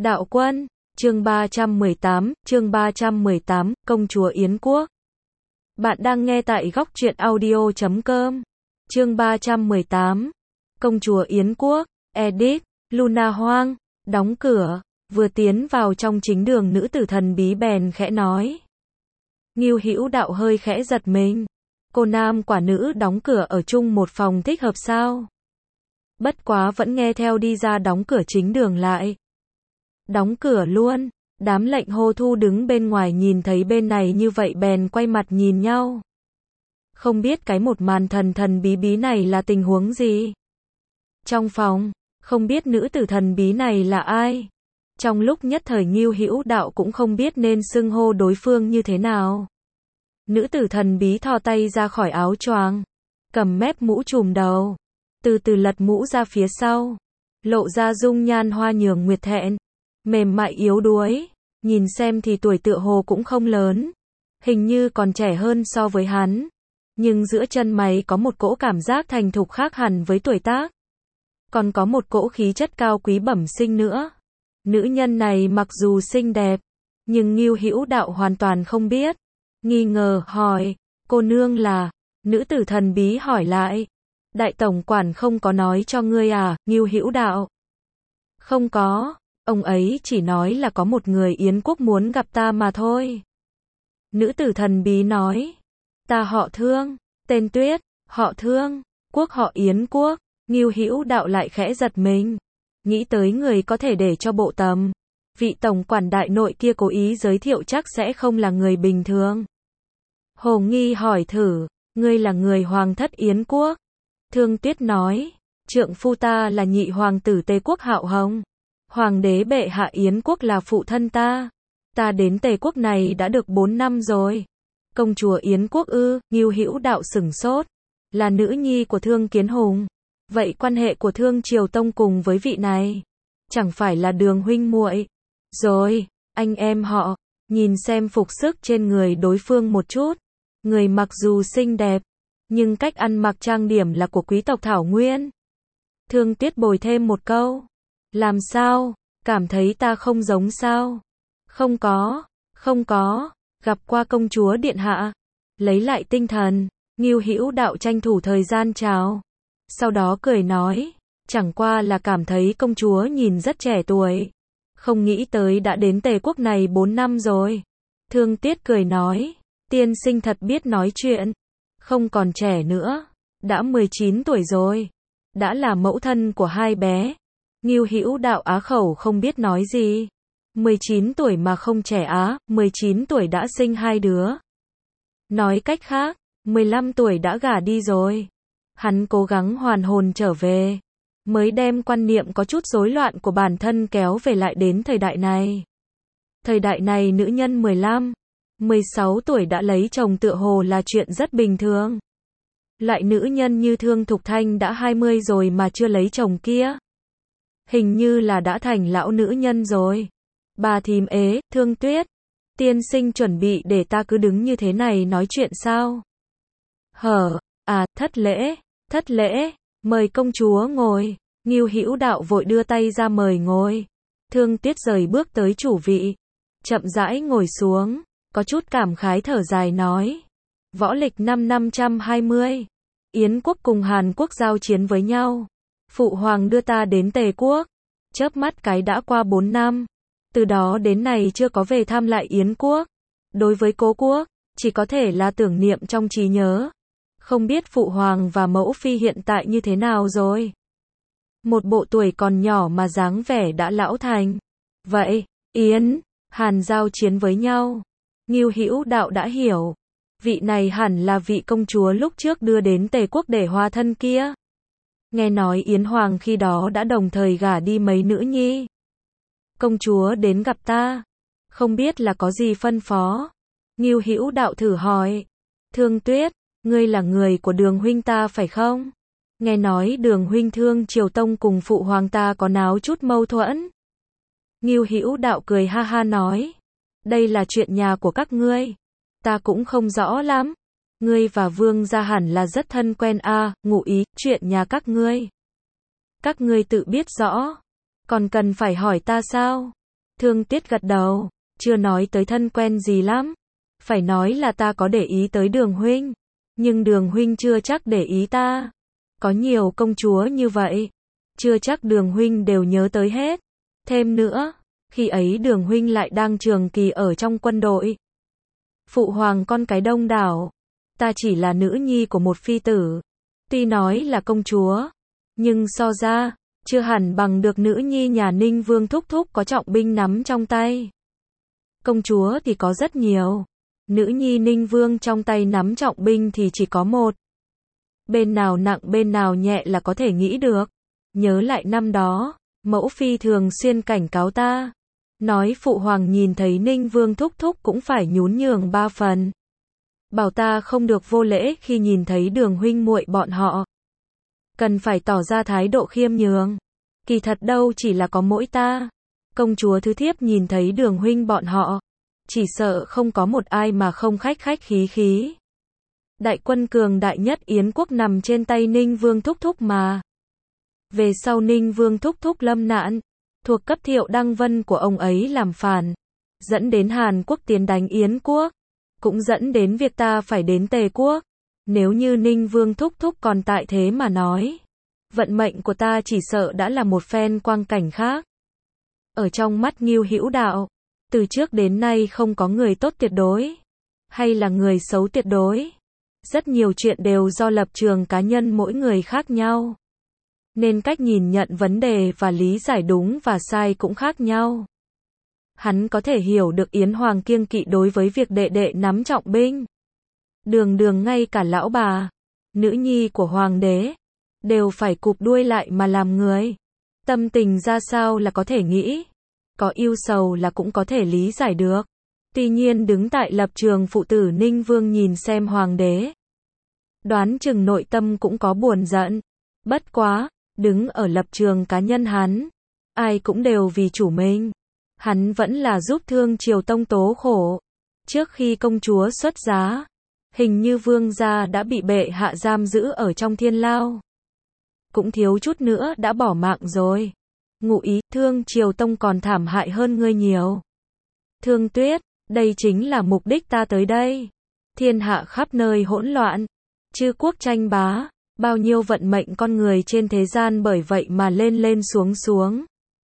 Đạo Quân, chương 318, Công chúa Yến Quốc. Bạn đang nghe tại góc truyện audio.com. Chương 318, Công chúa Yến Quốc, edit, Luna Hoang, đóng cửa, vừa tiến vào trong chính đường nữ tử thần bí bèn khẽ nói. Ngưu Hữu Đạo hơi khẽ giật mình. Cô nam quả nữ đóng cửa ở chung một phòng thích hợp sao? Bất quá vẫn nghe theo đi ra đóng cửa chính đường lại. Đóng cửa luôn. Đám lệnh hô thu đứng bên ngoài nhìn thấy bên này như vậy bèn quay mặt nhìn nhau. Không biết cái một màn thần thần bí bí này là tình huống gì. Trong phòng, không biết nữ tử thần bí này là ai. Trong lúc nhất thời Ngưu Hữu Đạo cũng không biết nên xưng hô đối phương như thế nào. Nữ tử thần bí thò tay ra khỏi áo choàng, cầm mép mũ trùm đầu, từ từ lật mũ ra phía sau, lộ ra dung nhan hoa nhường nguyệt thẹn, mềm mại yếu đuối, nhìn xem thì tuổi tựa hồ cũng không lớn, hình như còn trẻ hơn so với hắn, nhưng giữa chân mày có một cỗ cảm giác thành thục khác hẳn với tuổi tác, còn có một cỗ khí chất cao quý bẩm sinh nữa. Nữ nhân này mặc dù xinh đẹp, nhưng Ngưu Hữu Đạo hoàn toàn không biết. Nghi ngờ hỏi, cô nương là? Nữ tử thần bí hỏi lại. Đại tổng quản không có nói cho ngươi à, Ngưu Hữu Đạo? Không có, ông ấy chỉ nói là có một người Yến Quốc muốn gặp ta mà thôi. Nữ tử thần bí nói, ta họ Thương, tên Tuyết, họ Thương, quốc họ Yến Quốc. Ngưu Hữu Đạo lại khẽ giật mình, nghĩ tới người có thể để cho bộ tầm vị tổng quản đại nội kia cố ý giới thiệu chắc sẽ không là người bình thường. Hồ Nghi hỏi thử, ngươi là người hoàng thất Yến Quốc? Thương Tuyết nói, trượng phu ta là nhị hoàng tử Tề Quốc Hạo Hồng. Hoàng đế bệ hạ Yến Quốc là phụ thân ta. Ta đến Tề Quốc này đã được 4 năm rồi. Công chúa Yến Quốc ư? Ngưu Hữu Đạo sửng sốt. Là nữ nhi của Thương Kiến Hùng. Vậy quan hệ của Thương Triều Tông cùng với vị này chẳng phải là Đường huynh muội rồi, anh em họ. Nhìn xem phục sức trên người đối phương một chút. Người mặc dù xinh đẹp, nhưng cách ăn mặc trang điểm là của quý tộc Thảo Nguyên. Thương Tuyết bồi thêm một câu. Làm sao? Cảm thấy ta không giống sao? Không có, gặp qua công chúa điện hạ. Lấy lại tinh thần, Ngưu Hữu Đạo tranh thủ thời gian chào. Sau đó cười nói, chẳng qua là cảm thấy công chúa nhìn rất trẻ tuổi. Không nghĩ tới đã đến Tề Quốc này 4 năm rồi. Thương Tuyết cười nói, tiên sinh thật biết nói chuyện. Không còn trẻ nữa, đã 19 tuổi rồi. Đã là mẫu thân của 2 bé. Ngưu Hữu Đạo á khẩu không biết nói gì. 19 tuổi mà không trẻ á, 19 tuổi đã sinh 2 đứa. Nói cách khác, 15 tuổi đã gả đi rồi. Hắn cố gắng hoàn hồn trở về, mới đem quan niệm có chút rối loạn của bản thân kéo về lại đến thời đại này. Thời đại này nữ nhân 15, 16 tuổi đã lấy chồng tựa hồ là chuyện rất bình thường. Loại nữ nhân như Thương Thục Thanh đã 20 rồi mà chưa lấy chồng kia. Hình như là đã thành lão nữ nhân rồi. Bà thím ế, Thương Tuyết. Tiên sinh chuẩn bị để ta cứ đứng như thế này nói chuyện sao? Thất lễ, mời công chúa ngồi. Ngưu Hữu Đạo vội đưa tay ra mời ngồi. Thương Tuyết rời bước tới chủ vị, chậm rãi ngồi xuống, có chút cảm khái thở dài nói. Võ lịch năm 520, Yến Quốc cùng Hàn Quốc giao chiến với nhau. Phụ hoàng đưa ta đến Tề Quốc, chớp mắt cái đã qua 4 năm. Từ đó đến nay chưa có về thăm lại Yến Quốc. Đối với cố quốc, chỉ có thể là tưởng niệm trong trí nhớ. Không biết phụ hoàng và mẫu phi hiện tại như thế nào rồi. Một bộ tuổi còn nhỏ mà dáng vẻ đã lão thành. Vậy, Yến, Hàn giao chiến với nhau. Ngưu Hữu Đạo đã hiểu. Vị này hẳn là vị công chúa lúc trước đưa đến Tề Quốc để hòa thân kia. Nghe nói Yến Hoàng khi đó đã đồng thời gả đi mấy nữ nhi. Công chúa đến gặp ta. Không biết là có gì phân phó. Ngưu Hữu Đạo thử hỏi. Thương Tuyết, ngươi là người của Đường huynh ta phải không? Nghe nói Đường huynh Thương Triều Tông cùng phụ hoàng ta có náo chút mâu thuẫn. Ngưu Hữu Đạo cười ha ha nói. Đây là chuyện nhà của các ngươi. Ta cũng không rõ lắm. Ngươi và Vương gia hẳn là rất thân quen à, ngụ ý, chuyện nhà các ngươi. Các ngươi tự biết rõ. Còn cần phải hỏi ta sao? Thương Tuyết gật đầu, chưa nói tới thân quen gì lắm. Phải nói là ta có để ý tới Đường huynh, nhưng Đường huynh chưa chắc để ý ta. Có nhiều công chúa như vậy, chưa chắc Đường huynh đều nhớ tới hết. Thêm nữa, khi ấy Đường huynh lại đang trường kỳ ở trong quân đội. Phụ hoàng con cái đông đảo, ta chỉ là nữ nhi của một phi tử. Tuy nói là công chúa, nhưng so ra, chưa hẳn bằng được nữ nhi nhà Ninh Vương thúc thúc có trọng binh nắm trong tay. Công chúa thì có rất nhiều, nữ nhi Ninh Vương trong tay nắm trọng binh thì chỉ có một. Bên nào nặng bên nào nhẹ là có thể nghĩ được. Nhớ lại năm đó, mẫu phi thường xuyên cảnh cáo ta, nói phụ hoàng nhìn thấy Ninh Vương thúc thúc cũng phải nhún nhường 3 phần. Bảo ta không được vô lễ khi nhìn thấy Đường huynh muội bọn họ. Cần phải tỏ ra thái độ khiêm nhường. Kỳ thật đâu chỉ là có mỗi ta. Công chúa thứ thiếp nhìn thấy Đường huynh bọn họ, chỉ sợ không có một ai mà không khách khách khí khí. Đại quân cường đại nhất Yến quốc nằm trên tay Ninh Vương thúc thúc mà. Về sau Ninh Vương thúc thúc lâm nạn, thuộc cấp Thiệu Đăng Vân của ông ấy làm phản, dẫn đến Hàn Quốc tiến đánh Yến quốc, cũng dẫn đến việc ta phải đến Tề quốc. Nếu như Ninh Vương thúc thúc còn tại thế mà nói, vận mệnh của ta chỉ sợ đã là một phen quang cảnh khác. Ở trong mắt Ngưu Hữu Đạo, từ trước đến nay không có người tốt tuyệt đối, hay là người xấu tuyệt đối. Rất nhiều chuyện đều do lập trường cá nhân mỗi người khác nhau, nên cách nhìn nhận vấn đề và lý giải đúng và sai cũng khác nhau. Hắn có thể hiểu được Yến Hoàng kiêng kỵ đối với việc đệ đệ nắm trọng binh. Đường đường ngay cả lão bà, nữ nhi của hoàng đế, đều phải cụp đuôi lại mà làm người. Tâm tình ra sao là có thể nghĩ, có ưu sầu là cũng có thể lý giải được. Tuy nhiên đứng tại lập trường phụ tử Ninh Vương nhìn xem hoàng đế, đoán chừng nội tâm cũng có buồn giận. Bất quá, đứng ở lập trường cá nhân hắn, ai cũng đều vì chủ mình. Hắn vẫn là giúp Thương Triều Tông tố khổ. Trước khi công chúa xuất giá, hình như vương gia đã bị bệ hạ giam giữ ở trong thiên lao. Cũng thiếu chút nữa đã bỏ mạng rồi. Ngụ ý, Thương Triều Tông còn thảm hại hơn ngươi nhiều. Thương Tuyết, đây chính là mục đích ta tới đây. Thiên hạ khắp nơi hỗn loạn, chư quốc tranh bá, bao nhiêu vận mệnh con người trên thế gian bởi vậy mà lên lên xuống xuống.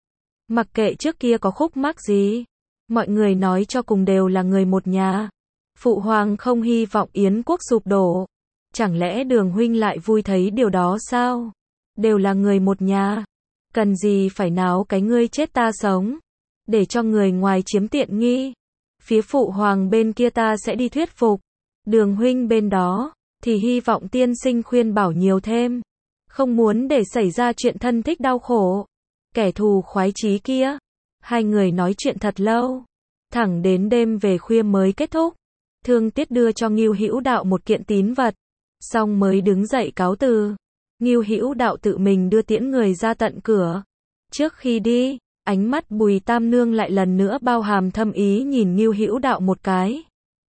Mặc kệ trước kia có khúc mắc gì, mọi người nói cho cùng đều là người một nhà. Phụ hoàng không hy vọng Yến quốc sụp đổ. Chẳng lẽ Đường huynh lại vui thấy điều đó sao? Đều là người một nhà, cần gì phải náo cái ngươi chết ta sống, để cho người ngoài chiếm tiện nghi. Phía phụ hoàng bên kia ta sẽ đi thuyết phục. Đường huynh bên đó, thì hy vọng tiên sinh khuyên bảo nhiều thêm. Không muốn để xảy ra chuyện thân thích đau khổ. Kẻ thù khoái chí kia. Hai người nói chuyện thật lâu, thẳng đến đêm về khuya mới kết thúc. Thương Tuyết đưa cho Ngưu Hữu Đạo một kiện tín vật, xong mới đứng dậy cáo từ. Ngưu Hữu Đạo tự mình đưa tiễn người ra tận cửa. Trước khi đi, ánh mắt Bùi Tam Nương lại lần nữa bao hàm thâm ý nhìn Ngưu Hữu Đạo một cái.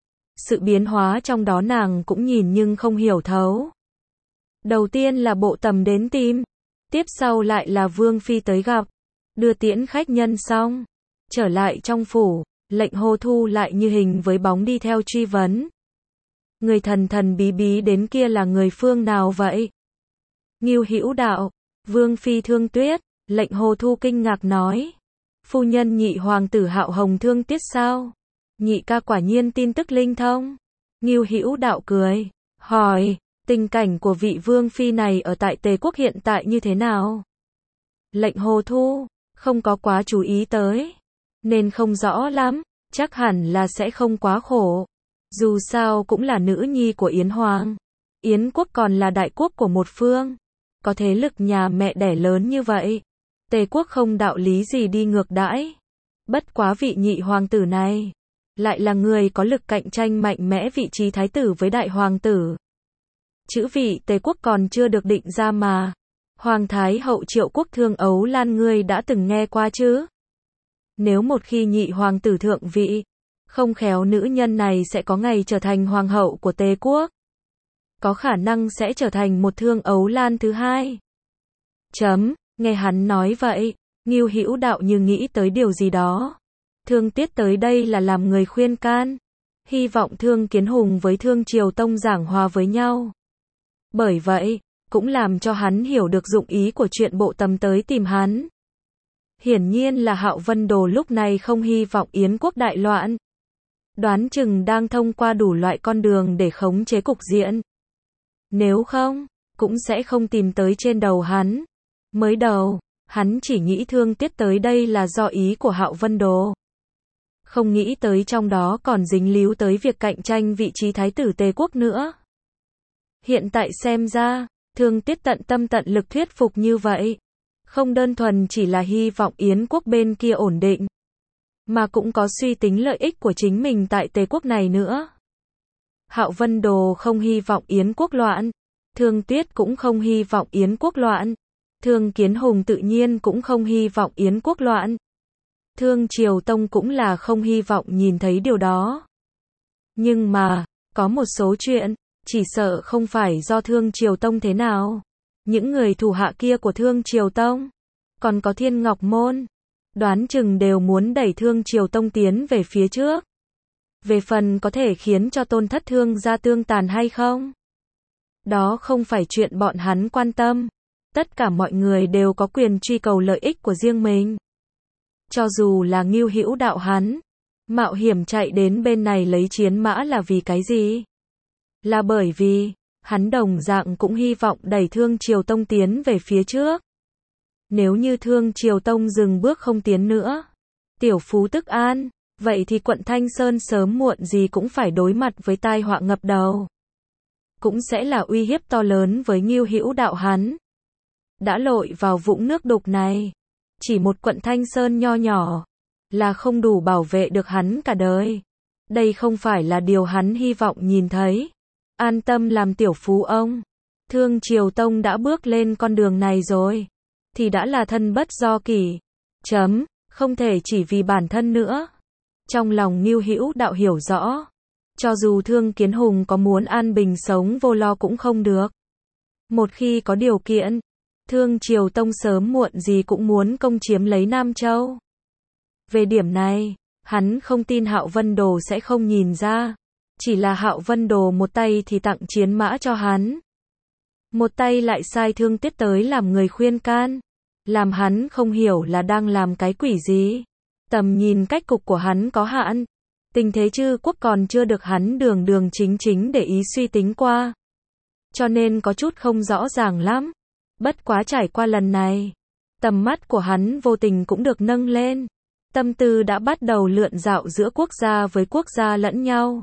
Sự biến hóa trong đó nàng cũng nhìn nhưng không hiểu thấu. Đầu tiên là Bộ Tầm đến tìm, tiếp sau lại là Vương phi tới gặp, đưa tiễn khách nhân xong, trở lại trong phủ, Lệnh Hồ Thu lại như hình với bóng đi theo truy vấn. Người thần thần bí bí đến kia là người phương nào vậy? Ngưu Hữu Đạo, Vương phi Thương Tuyết. Lệnh Hồ Thu kinh ngạc nói, phu nhân nhị hoàng tử Hạo Hồng Thương Tuyết sao? Nhị ca quả nhiên tin tức linh thông. Ngưu Hữu Đạo cười, hỏi, tình cảnh của vị vương phi này ở tại Tề quốc hiện tại như thế nào? Lệnh Hồ Thu, không có quá chú ý tới, nên không rõ lắm, chắc hẳn là sẽ không quá khổ. Dù sao cũng là nữ nhi của Yến Hoàng. Yến quốc còn là đại quốc của một phương, có thế lực nhà mẹ đẻ lớn như vậy. Tề quốc không đạo lý gì đi ngược đãi. Bất quá vị nhị hoàng tử này, lại là người có lực cạnh tranh mạnh mẽ vị trí thái tử với đại hoàng tử. Chữ vị Tề quốc còn chưa được định ra mà. Hoàng thái hậu Triệu Quốc Thương Ấu Lan ngươi đã từng nghe qua chứ? Nếu một khi nhị hoàng tử thượng vị, không khéo nữ nhân này sẽ có ngày trở thành hoàng hậu của Tề quốc. Có khả năng sẽ trở thành một Thương Ấu Lan thứ hai. Nghe hắn nói vậy, Ngưu Hữu Đạo như nghĩ tới điều gì đó. Thương Tiết tới đây là làm người khuyên can, hy vọng Thương Kiến Hùng với Thương Triều Tông giảng hòa với nhau. Bởi vậy, cũng làm cho hắn hiểu được dụng ý của chuyện Bộ Tầm tới tìm hắn. Hiển nhiên là Hạo Vân Đồ lúc này không hy vọng Yến quốc đại loạn. Đoán chừng đang thông qua đủ loại con đường để khống chế cục diện. Nếu không, cũng sẽ không tìm tới trên đầu hắn. Mới đầu, hắn chỉ nghĩ Thương Tiết tới đây là do ý của Hạo Vân Đồ. Không nghĩ tới trong đó còn dính líu tới việc cạnh tranh vị trí thái tử Tề quốc nữa. Hiện tại xem ra, Thương Tiết tận tâm tận lực thuyết phục như vậy. Không đơn thuần chỉ là hy vọng Yến quốc bên kia ổn định, mà cũng có suy tính lợi ích của chính mình tại Tề quốc này nữa. Hạo Vân Đồ không hy vọng Yến quốc loạn, Thương Tiết cũng không hy vọng Yến quốc loạn, Thương Kiến Hùng tự nhiên cũng không hy vọng Yến quốc loạn. Thương Triều Tông cũng là không hy vọng nhìn thấy điều đó. Nhưng mà, có một số chuyện, chỉ sợ không phải do Thương Triều Tông thế nào. Những người thủ hạ kia của Thương Triều Tông, còn có Thiên Ngọc Môn, đoán chừng đều muốn đẩy Thương Triều Tông tiến về phía trước. Về phần có thể khiến cho Tôn Thất Thương gia tương tàn hay không? Đó không phải chuyện bọn hắn quan tâm. Tất cả mọi người đều có quyền truy cầu lợi ích của riêng mình. Cho dù là Ngưu Hữu Đạo hắn, mạo hiểm chạy đến bên này lấy chiến mã là vì cái gì? Là bởi vì, hắn đồng dạng cũng hy vọng đẩy Thương Triều Tông tiến về phía trước. Nếu như Thương Triều Tông dừng bước không tiến nữa, tiểu phú tức an, vậy thì quận Thanh Sơn sớm muộn gì cũng phải đối mặt với tai họa ngập đầu. Cũng sẽ là uy hiếp to lớn với Ngưu Hữu Đạo hắn. Đã lội vào vũng nước đục này, chỉ một quận Thanh Sơn nho nhỏ, là không đủ bảo vệ được hắn cả đời. Đây không phải là điều hắn hy vọng nhìn thấy. An tâm làm tiểu phú ông. Thương Triều Tông đã bước lên con đường này rồi, thì đã là thân bất do kỷ. Không thể chỉ vì bản thân nữa. Trong lòng Ngưu Hữu Đạo hiểu rõ, cho dù Thương Kiến Hùng có muốn an bình sống vô lo cũng không được. Một khi có điều kiện, Thương Triều Tông sớm muộn gì cũng muốn công chiếm lấy Nam Châu. Về điểm này, hắn không tin Hạo Vân Đồ sẽ không nhìn ra. Chỉ là Hạo Vân Đồ một tay thì tặng chiến mã cho hắn, một tay lại sai Thương Tiết tới làm người khuyên can, làm hắn không hiểu là đang làm cái quỷ gì. Tầm nhìn cách cục của hắn có hạn, tình thế Trư quốc còn chưa được hắn đường đường chính chính để ý suy tính qua, cho nên có chút không rõ ràng lắm. Bất quá trải qua lần này, tầm mắt của hắn vô tình cũng được nâng lên, tâm tư đã bắt đầu lượn dạo giữa quốc gia với quốc gia lẫn nhau.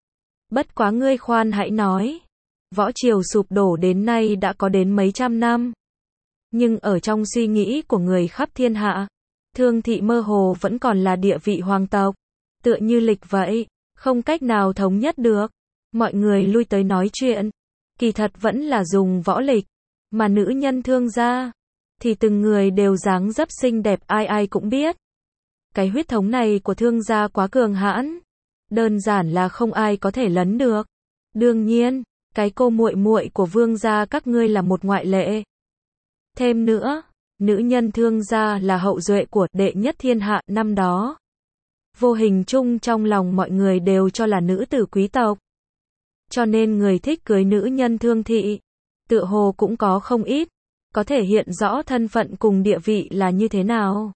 Bất quá ngươi khoan hãy nói, võ triều sụp đổ đến nay đã có đến mấy trăm năm. Nhưng ở trong suy nghĩ của người khắp thiên hạ, Thương thị mơ hồ vẫn còn là địa vị hoàng tộc, tựa như lịch vậy, không cách nào thống nhất được. Mọi người lui tới nói chuyện, kỳ thật vẫn là dùng võ lịch, mà nữ nhân Thương gia, thì từng người đều dáng dấp xinh đẹp ai ai cũng biết. Cái huyết thống này của Thương gia quá cường hãn, đơn giản là không ai có thể lấn được. Đương nhiên, cái cô muội muội của Vương gia các ngươi là một ngoại lệ. Thêm nữa, nữ nhân Thương gia là hậu duệ của đệ nhất thiên hạ năm đó. Vô hình chung trong lòng mọi người đều cho là nữ tử quý tộc. Cho nên người thích cưới nữ nhân Thương thị, tựa hồ cũng có không ít, có thể hiện rõ thân phận cùng địa vị là như thế nào.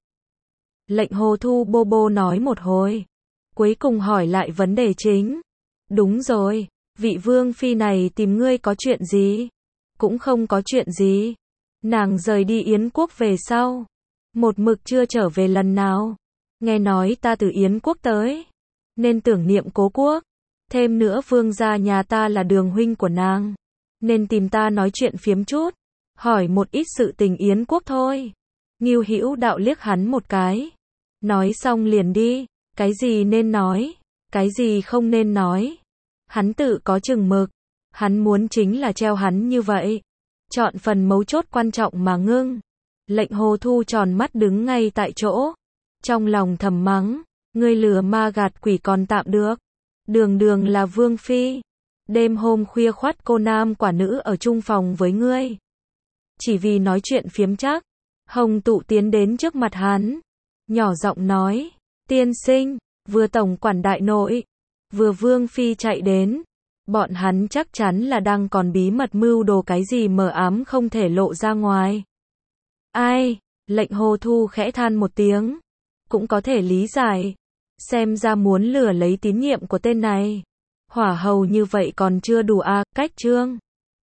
Lệnh Hồ Thu bô bô nói một hồi, cuối cùng hỏi lại vấn đề chính. Đúng rồi, vị vương phi này tìm ngươi có chuyện gì? Cũng không có chuyện gì. Nàng rời đi Yến quốc về sau, một mực chưa trở về lần nào. Nghe nói ta từ Yến quốc tới, nên tưởng niệm cố quốc. Thêm nữa vương gia nhà ta là đường huynh của nàng, nên tìm ta nói chuyện phiếm chút, hỏi một ít sự tình Yến quốc thôi. Ngưu Hữu Đạo liếc hắn một cái, nói xong liền đi. Cái gì nên nói, cái gì không nên nói, hắn tự có chừng mực. Hắn muốn chính là treo hắn như vậy, chọn phần mấu chốt quan trọng mà ngưng. Lệnh Hồ Thu tròn mắt đứng ngay tại chỗ, trong lòng thầm mắng, ngươi lừa ma gạt quỷ còn tạm được, đường đường là vương phi, đêm hôm khuya khoắt cô nam quả nữ ở chung phòng với ngươi. Chỉ vì nói chuyện phiếm chắc, Hồng Tụ tiến đến trước mặt hắn, nhỏ giọng nói, Tiên sinh, vừa tổng quản đại nội, vừa vương phi chạy đến. Bọn hắn chắc chắn là đang còn bí mật mưu đồ cái gì mờ ám không thể lộ ra ngoài. Ai, lệnh Hồ Thu khẽ than một tiếng. Cũng có thể lý giải. Xem ra muốn lừa lấy tín nhiệm của tên này. Hỏa hầu như vậy còn chưa đủ cách Trương